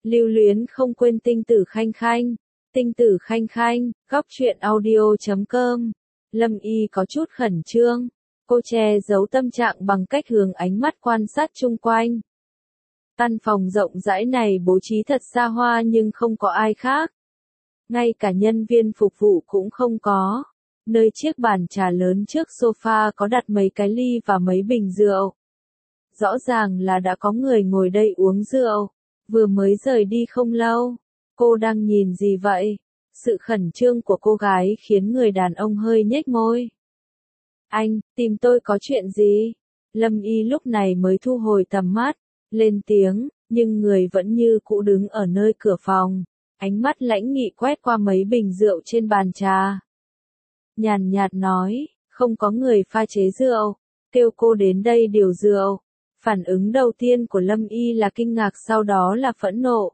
Lưu luyến không quên tinh tử khanh khanh. Tinh tử khanh khanh, góc truyện audio.com. Lâm Y có chút khẩn trương. Cô che giấu tâm trạng bằng cách hướng ánh mắt quan sát chung quanh. Căn phòng rộng rãi này bố trí thật xa hoa nhưng không có ai khác. Ngay cả nhân viên phục vụ cũng không có. Nơi chiếc bàn trà lớn trước sofa có đặt mấy cái ly và mấy bình rượu. Rõ ràng là đã có người ngồi đây uống rượu. Vừa mới rời đi không lâu. Cô đang nhìn gì vậy? Sự khẩn trương của cô gái khiến người đàn ông hơi nhếch môi. Anh, tìm tôi có chuyện gì? Lâm Y lúc này mới thu hồi tầm mắt, lên tiếng, nhưng người vẫn như cũ đứng ở nơi cửa phòng. Ánh mắt lãnh nghị quét qua mấy bình rượu trên bàn trà. Nhàn nhạt nói, không có người pha chế rượu, kêu cô đến đây điều rượu. Phản ứng đầu tiên của Lâm Y là kinh ngạc, sau đó là phẫn nộ.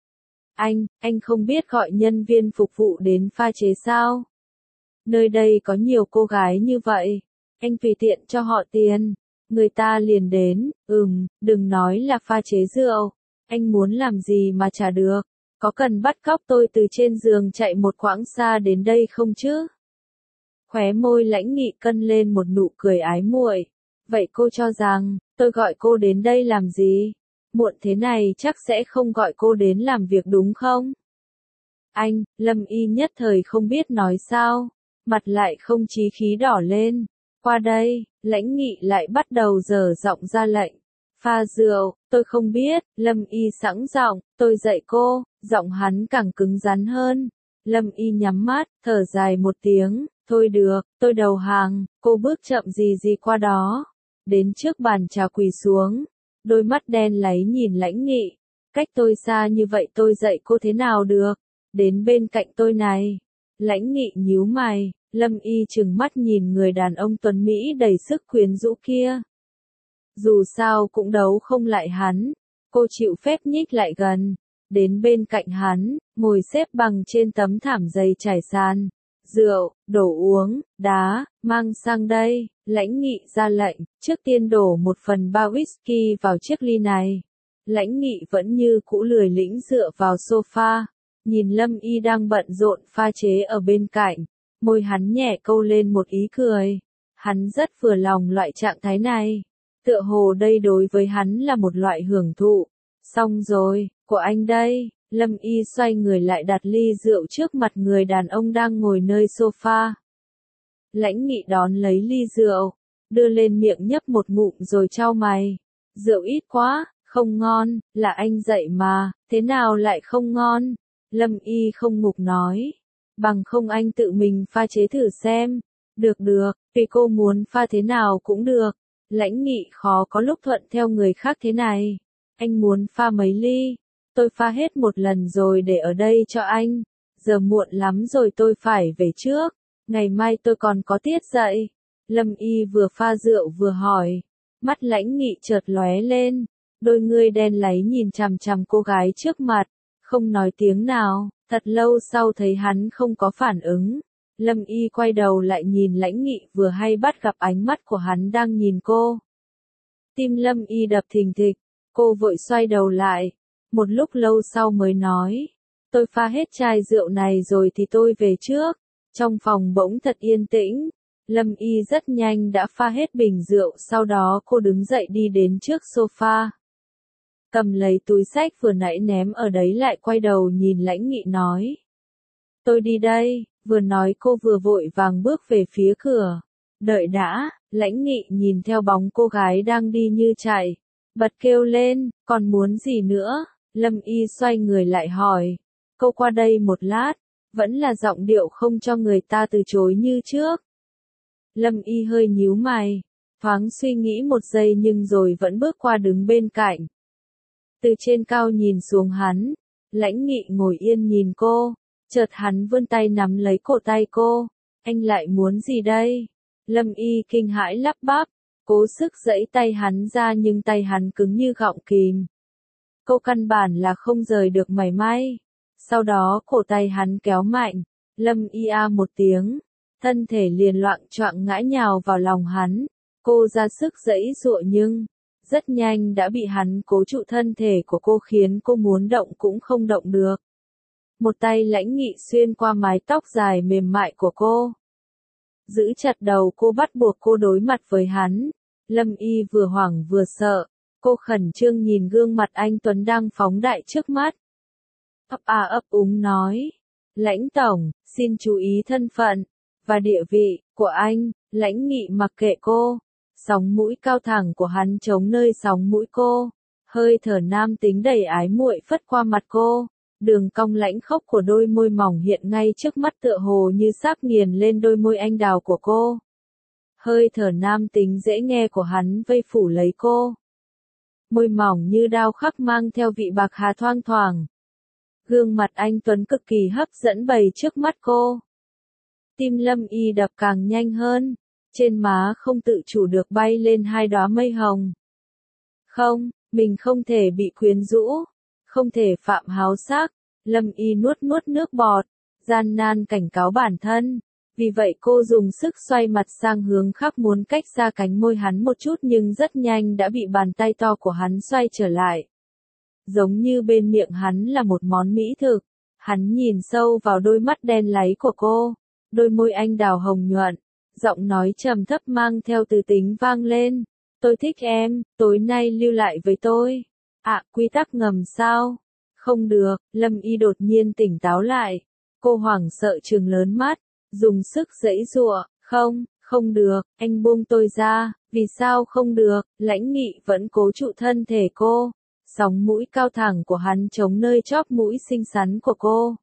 Anh không biết gọi nhân viên phục vụ đến pha chế sao? Nơi đây có nhiều cô gái như vậy, anh tùy tiện cho họ tiền, người ta liền đến, đừng nói là pha chế rượu, anh muốn làm gì mà trả được, có cần bắt cóc tôi từ trên giường chạy một quãng xa đến đây không chứ? Khóe môi lãnh nghị cân lên một nụ cười ái muội. Vậy cô cho rằng, tôi gọi cô đến đây làm gì? Muộn thế này chắc sẽ không gọi cô đến làm việc đúng không? Lâm Y nhất thời không biết nói sao, mặt lại không chí khí đỏ lên. Qua đây, lãnh nghị lại bắt đầu dở giọng ra lệnh. Pha rượu, tôi không biết, Lâm Y sẵn giọng, tôi dạy cô, giọng hắn càng cứng rắn hơn. Lâm Y nhắm mắt, thở dài một tiếng, thôi được, tôi đầu hàng, cô bước chậm gì qua đó. Đến trước bàn trà quỳ xuống, đôi mắt đen láy nhìn lãnh nghị. Cách tôi xa như vậy tôi dạy cô thế nào được, đến bên cạnh tôi này. Lãnh nghị nhíu mày, Lâm Y trừng mắt nhìn người đàn ông tuấn Mỹ đầy sức quyến rũ kia. Dù sao cũng đấu không lại hắn, cô chịu phép nhích lại gần, đến bên cạnh hắn, ngồi xếp bằng trên tấm thảm dày trải sàn. Rượu, đồ uống, đá, mang sang đây, lãnh nghị ra lệnh, trước tiên đổ 1/3 whisky vào chiếc ly này. Lãnh nghị vẫn như cũ lười lĩnh dựa vào sofa, nhìn Lâm Y đang bận rộn pha chế ở bên cạnh, môi hắn nhẹ câu lên một ý cười. Hắn rất vừa lòng loại trạng thái này, tựa hồ đây đối với hắn là một loại hưởng thụ. Xong rồi, của anh đây. Lâm Y xoay người lại đặt ly rượu trước mặt người đàn ông đang ngồi nơi sofa. Lãnh nghị đón lấy ly rượu, đưa lên miệng nhấp một ngụm rồi chau mày. Rượu ít quá, không ngon, là anh dạy mà, thế nào lại không ngon? Lâm Y không ngục nói, bằng không anh tự mình pha chế thử xem. Được, vì cô muốn pha thế nào cũng được. Lãnh nghị khó có lúc thuận theo người khác thế này. Anh muốn pha mấy ly? Tôi pha hết một lần rồi để ở đây cho anh. Giờ muộn lắm rồi tôi phải về trước. Ngày mai tôi còn có tiết dạy. Lâm Y vừa pha rượu vừa hỏi. Mắt lãnh nghị chợt lóe lên. Đôi ngươi đen láy nhìn chằm chằm cô gái trước mặt. Không nói tiếng nào. Thật lâu sau thấy hắn không có phản ứng. Lâm Y quay đầu lại nhìn lãnh nghị, vừa hay bắt gặp ánh mắt của hắn đang nhìn cô. Tim Lâm Y đập thình thịch. Cô vội xoay đầu lại. Một lúc lâu sau mới nói, tôi pha hết chai rượu này rồi thì tôi về trước. Trong phòng bỗng thật yên tĩnh. Lâm Y rất nhanh đã pha hết bình rượu, sau đó cô đứng dậy đi đến trước sofa. Cầm lấy túi xách vừa nãy ném ở đấy lại quay đầu nhìn lãnh nghị nói. Tôi đi đây, vừa nói cô vừa vội vàng bước về phía cửa. Đợi đã, lãnh nghị nhìn theo bóng cô gái đang đi như chạy. Bật kêu lên, còn muốn gì nữa? Lâm Y xoay người lại hỏi. Cô qua đây một lát, vẫn là giọng điệu không cho người ta từ chối như trước. Lâm Y hơi nhíu mày, thoáng suy nghĩ một giây nhưng rồi vẫn bước qua đứng bên cạnh. Từ trên cao nhìn xuống hắn, lãnh nghị ngồi yên nhìn cô, chợt hắn vươn tay nắm lấy cổ tay cô. Anh lại muốn gì đây? Lâm Y kinh hãi lắp bắp, cố sức giãy tay hắn ra nhưng tay hắn cứng như gọng kìm. Cô căn bản là không rời được mảy may. Sau đó cổ tay hắn kéo mạnh, Lâm Y a một tiếng, thân thể liền loạng choạng ngã nhào vào lòng hắn. Cô ra sức giãy giụa nhưng rất nhanh đã bị hắn cố trụ thân thể của cô khiến cô muốn động cũng không động được. Một tay lãnh nghị xuyên qua mái tóc dài mềm mại của cô. Giữ chặt đầu cô bắt buộc cô đối mặt với hắn. Lâm Y vừa hoảng vừa sợ. Cô khẩn trương nhìn gương mặt anh Tuấn đang phóng đại trước mắt. Ấp úng nói. Lãnh tổng, xin chú ý thân phận và địa vị của anh. Lãnh nghị mặc kệ cô. Sóng mũi cao thẳng của hắn chống nơi sóng mũi cô. Hơi thở nam tính đầy ái muội phất qua mặt cô. Đường cong lãnh khốc của đôi môi mỏng hiện ngay trước mắt tựa hồ như sắp nghiền lên đôi môi anh đào của cô. Hơi thở nam tính dễ nghe của hắn vây phủ lấy cô. Môi mỏng như đao khắc mang theo vị bạc hà thoang thoảng. Gương mặt anh Tuấn cực kỳ hấp dẫn bày trước mắt cô. Tim Lâm Y đập càng nhanh hơn. Trên má không tự chủ được bay lên hai đóa mây hồng. Không, mình không thể bị quyến rũ. Không thể phạm háo sắc. Lâm Y nuốt nước bọt. Gian nan cảnh cáo bản thân. Vì vậy cô dùng sức xoay mặt sang hướng khác muốn cách xa cánh môi hắn một chút nhưng rất nhanh đã bị bàn tay to của hắn xoay trở lại. Giống như bên miệng hắn là một món mỹ thực. Hắn nhìn sâu vào đôi mắt đen láy của cô. Đôi môi anh đào hồng nhuận. Giọng nói trầm thấp mang theo từ tính vang lên. Tôi thích em, tối nay lưu lại với tôi. Quy tắc ngầm sao? Không được, Lâm Y đột nhiên tỉnh táo lại. Cô hoảng sợ trừng lớn mắt, dùng sức giãy giụa, không được, anh buông tôi ra, vì sao không được, lãnh nghị vẫn cố trụ thân thể cô. Sóng mũi cao thẳng của hắn chống nơi chóp mũi xinh xắn của cô.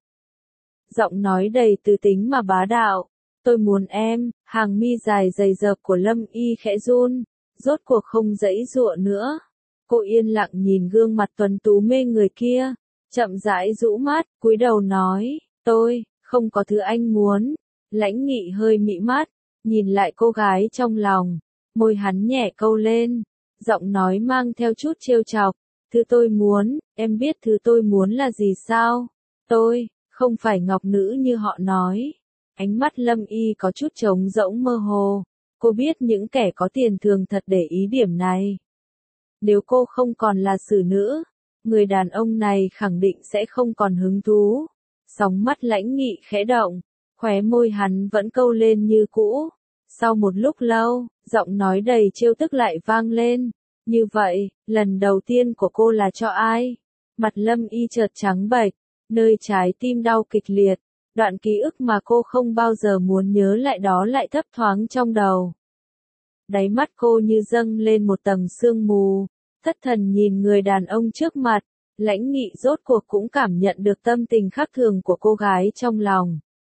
Giọng nói đầy từ tính mà bá đạo. Tôi muốn em, hàng mi dài dày dợp của Lâm Y khẽ run, rốt cuộc không giãy giụa nữa. Cô yên lặng nhìn gương mặt tuấn tú mê người kia, chậm rãi rũ mắt, cúi đầu nói, tôi, không có thứ anh muốn. Lãnh nghị hơi mị mắt, nhìn lại cô gái trong lòng, môi hắn nhẹ câu lên, giọng nói mang theo chút trêu chọc, thứ tôi muốn, em biết thứ tôi muốn là gì sao? Tôi, không phải ngọc nữ như họ nói. Ánh mắt Lâm Y có chút trống rỗng mơ hồ, cô biết những kẻ có tiền thường thật để ý điểm này. Nếu cô không còn là xử nữ, người đàn ông này khẳng định sẽ không còn hứng thú. Sóng mắt lãnh nghị khẽ động, khóe môi hắn vẫn câu lên như cũ. Sau một lúc lâu, giọng nói đầy trêu tức lại vang lên. Như vậy, lần đầu tiên của cô là cho ai? Mặt Lâm Y chợt trắng bệch, nơi trái tim đau kịch liệt. Đoạn ký ức mà cô không bao giờ muốn nhớ lại đó lại thấp thoáng trong đầu. Đáy mắt cô như dâng lên một tầng sương mù, thất thần nhìn người đàn ông trước mặt, lãnh nghị rốt cuộc cũng cảm nhận được tâm tình khác thường của cô gái trong lòng.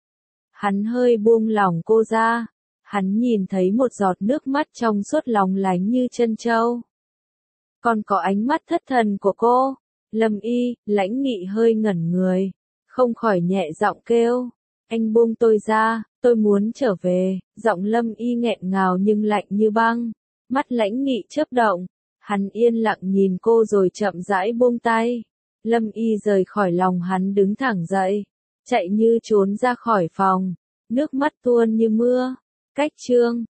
Hắn hơi buông lỏng cô ra, hắn nhìn thấy một giọt nước mắt trong suốt lóng lánh như trân châu. Còn có ánh mắt thất thần của cô, Lâm Y, lãnh nghị hơi ngẩn người. Không khỏi nhẹ giọng kêu, anh buông tôi ra, tôi muốn trở về. Giọng Lâm Y nghẹn ngào nhưng lạnh như băng. Mắt lãnh nghị chớp động, hắn yên lặng nhìn cô rồi chậm rãi buông tay. Lâm Y rời khỏi lòng hắn đứng thẳng dậy, chạy như trốn ra khỏi phòng, nước mắt tuôn như mưa. Cách chương